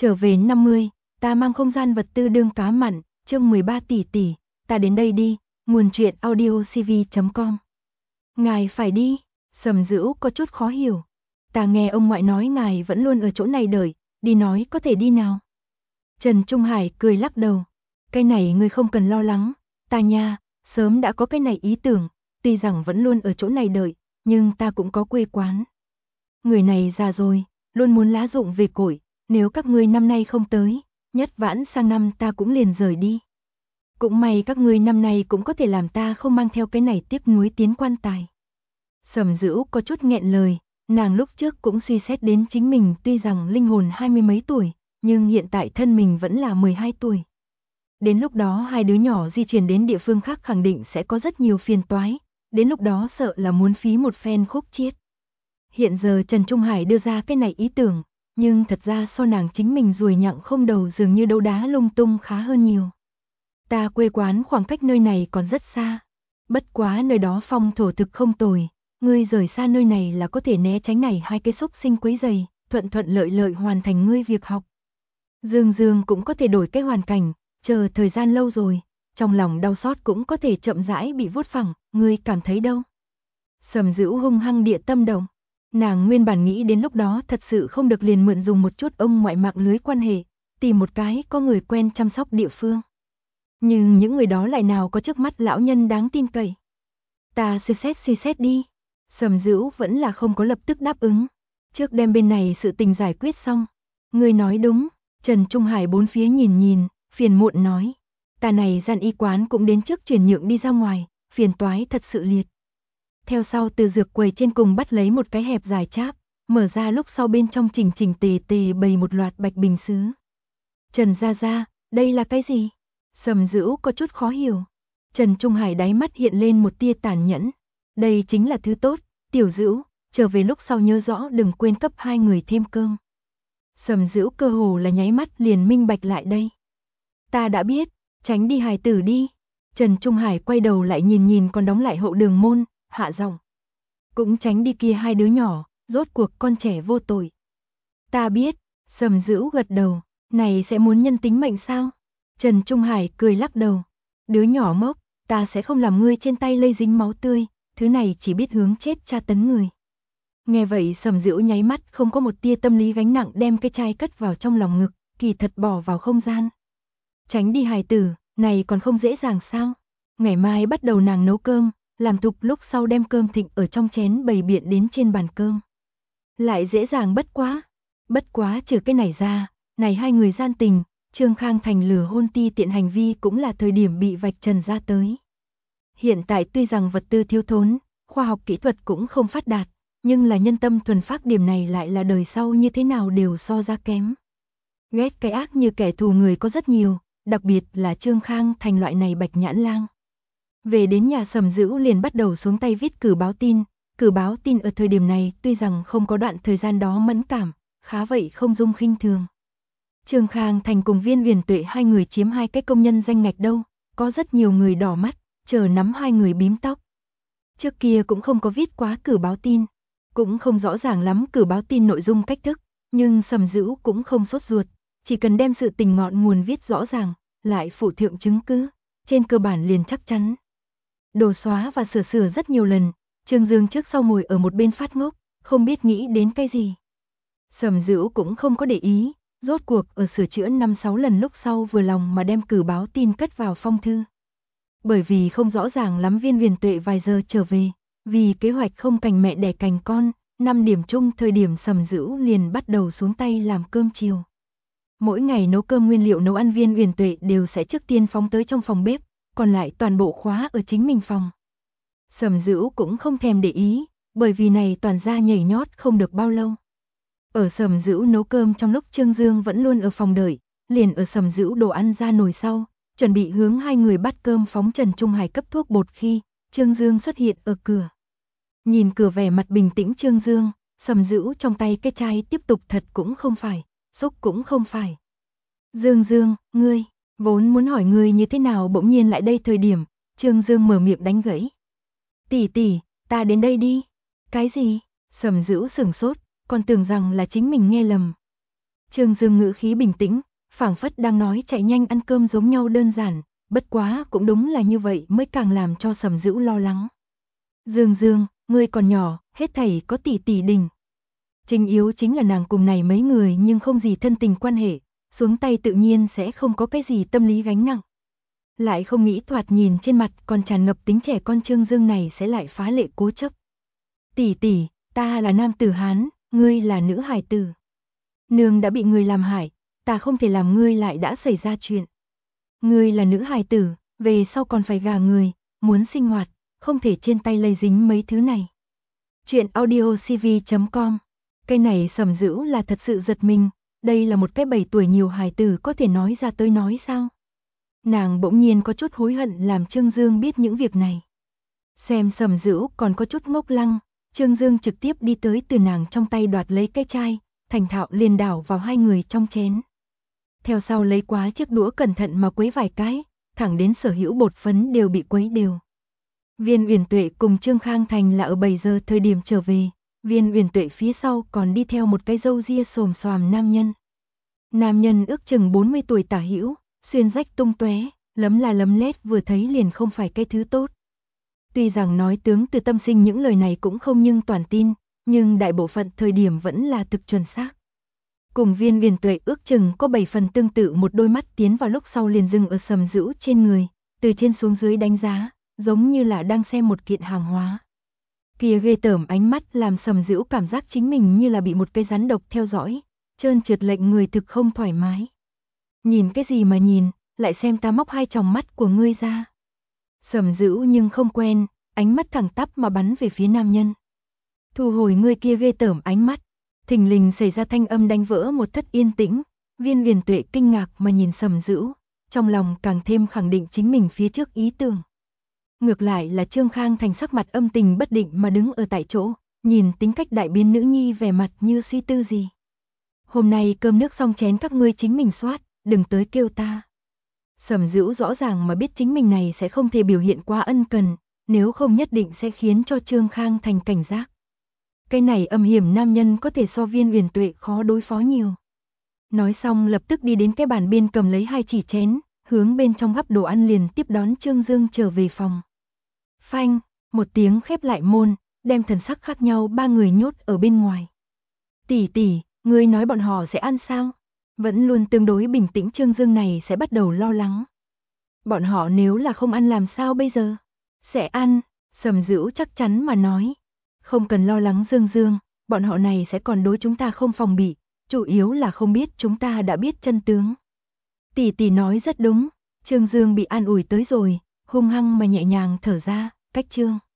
trở về 50, ta mang không gian vật tư đương cá mặn, chương 13 tỷ, ta đến đây đi, nguồn truyện audiocv.com. Ngài phải đi, Sầm Dữu có chút khó hiểu. Ta nghe ông ngoại nói ngài vẫn luôn ở chỗ này đợi, đi nói có thể đi nào. Trần Trung Hải cười lắc đầu. Cái này ngươi không cần lo lắng, ta nha, sớm đã có cái này ý tưởng, tuy rằng vẫn luôn ở chỗ này đợi, nhưng ta cũng có quê quán. Người này già rồi, luôn muốn lá dụng về cội, nếu các ngươi năm nay không tới, nhất vãn sang năm ta cũng liền rời đi. Cũng may các ngươi năm nay cũng có thể làm ta không mang theo cái này tiếc nuối tiến quan tài. Sầm Dữu có chút nghẹn lời, nàng lúc trước cũng suy xét đến chính mình tuy rằng linh hồn 20 mấy tuổi, nhưng hiện tại thân mình vẫn là 12 tuổi. Đến lúc đó hai đứa nhỏ di chuyển đến địa phương khác khẳng định sẽ có rất nhiều phiền toái, đến lúc đó sợ là muốn phí một phen khúc chiết. Hiện giờ Trần Trung Hải đưa ra cái này ý tưởng, nhưng thật ra so nàng chính mình ruồi nhặng không đầu dường như đấu đá lung tung khá hơn nhiều. Ta quê quán khoảng cách nơi này còn rất xa, bất quá nơi đó phong thổ thực không tồi, ngươi rời xa nơi này là có thể né tránh này hai cái xúc sinh quấy rầy, thuận thuận lợi lợi hoàn thành ngươi việc học. Dương Dương cũng có thể đổi cái hoàn cảnh, chờ thời gian lâu rồi, trong lòng đau xót cũng có thể chậm rãi bị vuốt phẳng, ngươi cảm thấy đâu? Sầm Dữu hung hăng địa tâm động. Nàng nguyên bản nghĩ đến lúc đó thật sự không được liền mượn dùng một chút ông ngoại mạng lưới quan hệ, tìm một cái có người quen chăm sóc địa phương. Nhưng những người đó lại nào có trước mắt lão nhân đáng tin cậy. Ta suy xét đi. Sầm Dữu vẫn là không có lập tức đáp ứng. Trước đêm bên này sự tình giải quyết xong. Người nói đúng, Trần Trung Hải bốn phía nhìn, phiền muộn nói. Ta này gian y quán cũng đến trước chuyển nhượng đi ra ngoài, phiền toái thật sự liệt. Theo sau từ dược quầy trên cùng bắt lấy một cái hẹp dài cháp, mở ra lúc sau bên trong chỉnh tề bày một loạt bạch bình sứ. Trần gia, đây là cái gì? Sầm Dữu có chút khó hiểu. Trần Trung Hải đáy mắt hiện lên một tia tàn nhẫn. Đây chính là thứ tốt, Tiểu Dữu, trở về lúc sau nhớ rõ đừng quên cấp hai người thêm cơm. Sầm Dữu cơ hồ là nháy mắt liền minh bạch lại đây. Ta đã biết, tránh đi hài tử đi. Trần Trung Hải quay đầu lại nhìn còn đóng lại hậu đường môn, hạ giọng. Cũng tránh đi kia hai đứa nhỏ, rốt cuộc con trẻ vô tội. Ta biết, Sầm Dữu gật đầu, này sẽ muốn nhân tính mệnh sao? Trần Trung Hải cười lắc đầu. Đứa nhỏ ngốc, ta sẽ không làm ngươi trên tay lây dính máu tươi, thứ này chỉ biết hướng chết tra tấn người. Nghe vậy Sầm Dữu nháy mắt không có một tia tâm lý gánh nặng đem cái chai cất vào trong lòng ngực, kỳ thật bỏ vào không gian. Tránh đi hài tử, này còn không dễ dàng sao? Ngày mai bắt đầu nàng nấu cơm, làm thục lúc sau đem cơm thịnh ở trong chén bày biện đến trên bàn cơm. Lại dễ dàng bất quá trừ cái này ra, này hai người gian tình, Trương Khang Thành lừa hôn ti tiện hành vi cũng là thời điểm bị vạch trần ra tới. Hiện tại tuy rằng vật tư thiếu thốn, khoa học kỹ thuật cũng không phát đạt, nhưng là nhân tâm thuần phác điểm này lại là đời sau như thế nào đều so ra kém. Ghét cái ác như kẻ thù người có rất nhiều, đặc biệt là Trương Khang Thành loại này bạch nhãn lang. Về đến nhà Sầm Dữu liền bắt đầu xuống tay viết cử báo tin ở thời điểm này tuy rằng không có đoạn thời gian đó mẫn cảm, khá vậy không dung khinh thường. Trương Khang Thành cùng Viên Uyển Tuệ hai người chiếm hai cái công nhân danh ngạch đâu, có rất nhiều người đỏ mắt, chờ nắm hai người bím tóc. Trước kia cũng không có viết quá cử báo tin, cũng không rõ ràng lắm cử báo tin nội dung cách thức, nhưng Sầm Dữu cũng không sốt ruột, chỉ cần đem sự tình ngọn nguồn viết rõ ràng, lại phụ thượng chứng cứ, trên cơ bản liền chắc chắn. Đồ xóa và sửa rất nhiều lần, Trương Dương trước sau ngồi ở một bên phát ngốc, không biết nghĩ đến cái gì. Sầm Dữu cũng không có để ý, rốt cuộc ở sửa chữa 5-6 lần lúc sau vừa lòng mà đem cử báo tin cất vào phong thư. Bởi vì không rõ ràng lắm Viên Uyển Tuệ vài giờ trở về, vì kế hoạch không cành mẹ đẻ cành con, 5 điểm chung thời điểm Sầm Dữu liền bắt đầu xuống tay làm cơm chiều. Mỗi ngày nấu cơm nguyên liệu nấu ăn Viên Uyển Tuệ đều sẽ trước tiên phóng tới trong phòng bếp, còn lại toàn bộ khóa ở chính mình phòng. Sầm Dữu cũng không thèm để ý, bởi vì này toàn ra nhảy nhót không được bao lâu. Ở Sầm Dữu nấu cơm trong lúc Trương Dương vẫn luôn ở phòng đợi, liền ở Sầm Dữu đồ ăn ra nồi sau, chuẩn bị hướng hai người bắt cơm phóng Trần Trung Hải cấp thuốc bột khi Trương Dương xuất hiện ở cửa. Nhìn cửa vẻ mặt bình tĩnh Trương Dương, Sầm Dữu trong tay cái chai tiếp tục thật cũng không phải, xúc cũng không phải. Dương, ngươi, vốn muốn hỏi ngươi như thế nào bỗng nhiên lại đây thời điểm, Trương Dương mở miệng đánh gãy. Tỷ, ta đến đây đi. Cái gì? Sầm Dữu sửng sốt, còn tưởng rằng là chính mình nghe lầm. Trương Dương ngữ khí bình tĩnh, phảng phất đang nói chạy nhanh ăn cơm giống nhau đơn giản, bất quá cũng đúng là như vậy mới càng làm cho Sầm Dữ lo lắng. Dương Dương, ngươi còn nhỏ, hết thảy có tỷ tỷ đình. Chính yếu chính là nàng cùng này mấy người nhưng không gì thân tình quan hệ, xuống tay tự nhiên sẽ không có cái gì tâm lý gánh nặng. Lại không nghĩ thoạt nhìn trên mặt còn tràn ngập tính trẻ con Trương Dương này sẽ lại phá lệ cố chấp. Tỷ tỷ, ta là nam tử Hán, ngươi là nữ hài tử. Nương đã bị ngươi làm hại, ta không thể làm ngươi lại đã xảy ra chuyện. Ngươi là nữ hài tử, về sau còn phải gả người, muốn sinh hoạt, không thể trên tay lây dính mấy thứ này. Chuyện audiocv.com. Cái này Sầm Dữ là thật sự giật mình, đây là một cái 7 tuổi nhiều hài tử có thể nói ra tới nói sao? Nàng bỗng nhiên có chút hối hận làm Trương Dương biết những việc này. Xem Sầm Dữ còn có chút ngốc lăng, Trương Dương trực tiếp đi tới từ nàng trong tay đoạt lấy cái chai, thành thạo liền đảo vào hai người trong chén. Theo sau lấy quá chiếc đũa cẩn thận mà quấy vài cái, thẳng đến sở hữu bột phấn đều bị quấy đều. Viên Uyển Tuệ cùng Trương Khang Thành là ở 7 giờ thời điểm trở về, Viên Uyển Tuệ phía sau còn đi theo một cái râu ria xồm xoàm nam nhân. Nam nhân ước chừng 40 tuổi tả hữu, xuyên rách tung tóe, lấm la lấm lét vừa thấy liền không phải cái thứ tốt. Tuy rằng nói tướng từ tâm sinh những lời này cũng không nhưng toàn tin, nhưng đại bộ phận thời điểm vẫn là thực chuẩn xác. Cùng Viên Uyển Tuệ ước chừng có 7 phần tương tự, một đôi mắt tiến vào lúc sau liền dừng ở Sầm Dữ trên người, từ trên xuống dưới đánh giá, giống như là đang xem một kiện hàng hóa. Kia ghê tởm ánh mắt làm Sầm Dữ cảm giác chính mình như là bị một cái rắn độc theo dõi, trơn trượt lệnh người thực không thoải mái. Nhìn cái gì mà nhìn, lại xem ta móc hai tròng mắt của ngươi ra. Sầm Dữ nhưng không quen, ánh mắt thẳng tắp mà bắn về phía nam nhân. Thu hồi ngươi kia ghê tởm ánh mắt. Thình lình xảy ra thanh âm đánh vỡ một thất yên tĩnh, Viên Uyển Tuệ kinh ngạc mà nhìn Sầm Dữ, trong lòng càng thêm khẳng định chính mình phía trước ý tưởng. Ngược lại là Trương Khang Thành sắc mặt âm tình bất định mà đứng ở tại chỗ, nhìn tính cách đại biến nữ nhi vẻ mặt như suy tư gì. Hôm nay cơm nước xong chén các ngươi chính mình soát, đừng tới kêu ta. Sầm Dữ rõ ràng mà biết chính mình này sẽ không thể biểu hiện quá ân cần, nếu không nhất định sẽ khiến cho Trương Khang Thành cảnh giác. Cái này âm hiểm nam nhân có thể so Viên Uyển Tuệ khó đối phó nhiều. Nói xong lập tức đi đến cái bàn bên cầm lấy hai chỉ chén, hướng bên trong gắp đồ ăn liền tiếp đón Trương Dương trở về phòng. Phanh, một tiếng khép lại môn, đem thần sắc khác nhau ba người nhốt ở bên ngoài. Tỷ tỷ, ngươi nói bọn họ sẽ ăn sao? Vẫn luôn tương đối bình tĩnh Trương Dương này sẽ bắt đầu lo lắng. Bọn họ nếu là không ăn làm sao bây giờ? Sẽ ăn, Sầm Dữ chắc chắn mà nói. Không cần lo lắng Dương Dương, bọn họ này sẽ còn đối chúng ta không phòng bị, chủ yếu là không biết chúng ta đã biết chân tướng. Tỷ tỷ nói rất đúng, Trương Dương bị an ủi tới rồi, hung hăng mà nhẹ nhàng thở ra, cách Trương